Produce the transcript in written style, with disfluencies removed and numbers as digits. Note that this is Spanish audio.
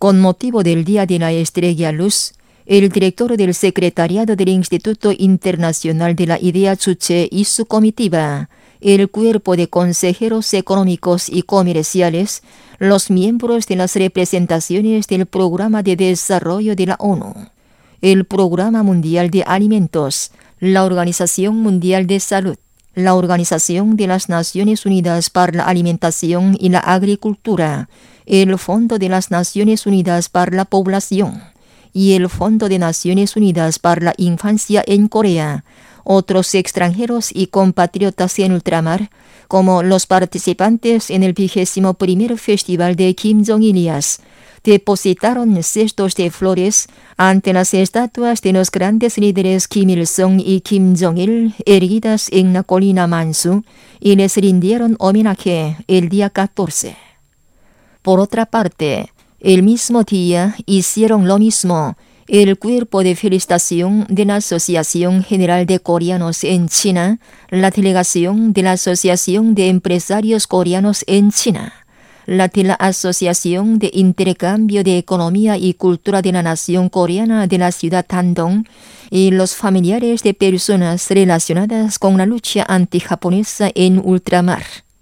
Con motivo del Día de la Estrella Luz, el director del Secretariado del Instituto Internacional de la Idea Chuche y su comitiva, el cuerpo de consejeros económicos y comerciales, los miembros de las representaciones del Programa de Desarrollo de la ONU, el Programa Mundial de Alimentos, la Organización Mundial de Salud, la Organización de las Naciones Unidas para la Alimentación y la Agricultura, el Fondo de las Naciones Unidas para la Población y el Fondo de Naciones Unidas para la Infancia en Corea, otros extranjeros y compatriotas en ultramar, como los participantes en el 21º Festival de Kim Jong-Ilias, depositaron cestos de flores ante las estatuas de los grandes líderes Kim Il-sung y Kim Jong-il erguidas en la colina Mansu y les rindieron homenaje el día 14. Por otra parte, el mismo día hicieron lo mismo el cuerpo de felicitación de la Asociación General de Coreanos en China, la delegación de la Asociación de Empresarios Coreanos en China, la de la Asociación de Intercambio de Economía y Cultura de la Nación Coreana de la ciudad Dandong y los familiares de personas relacionadas con la lucha antijaponesa en ultramar.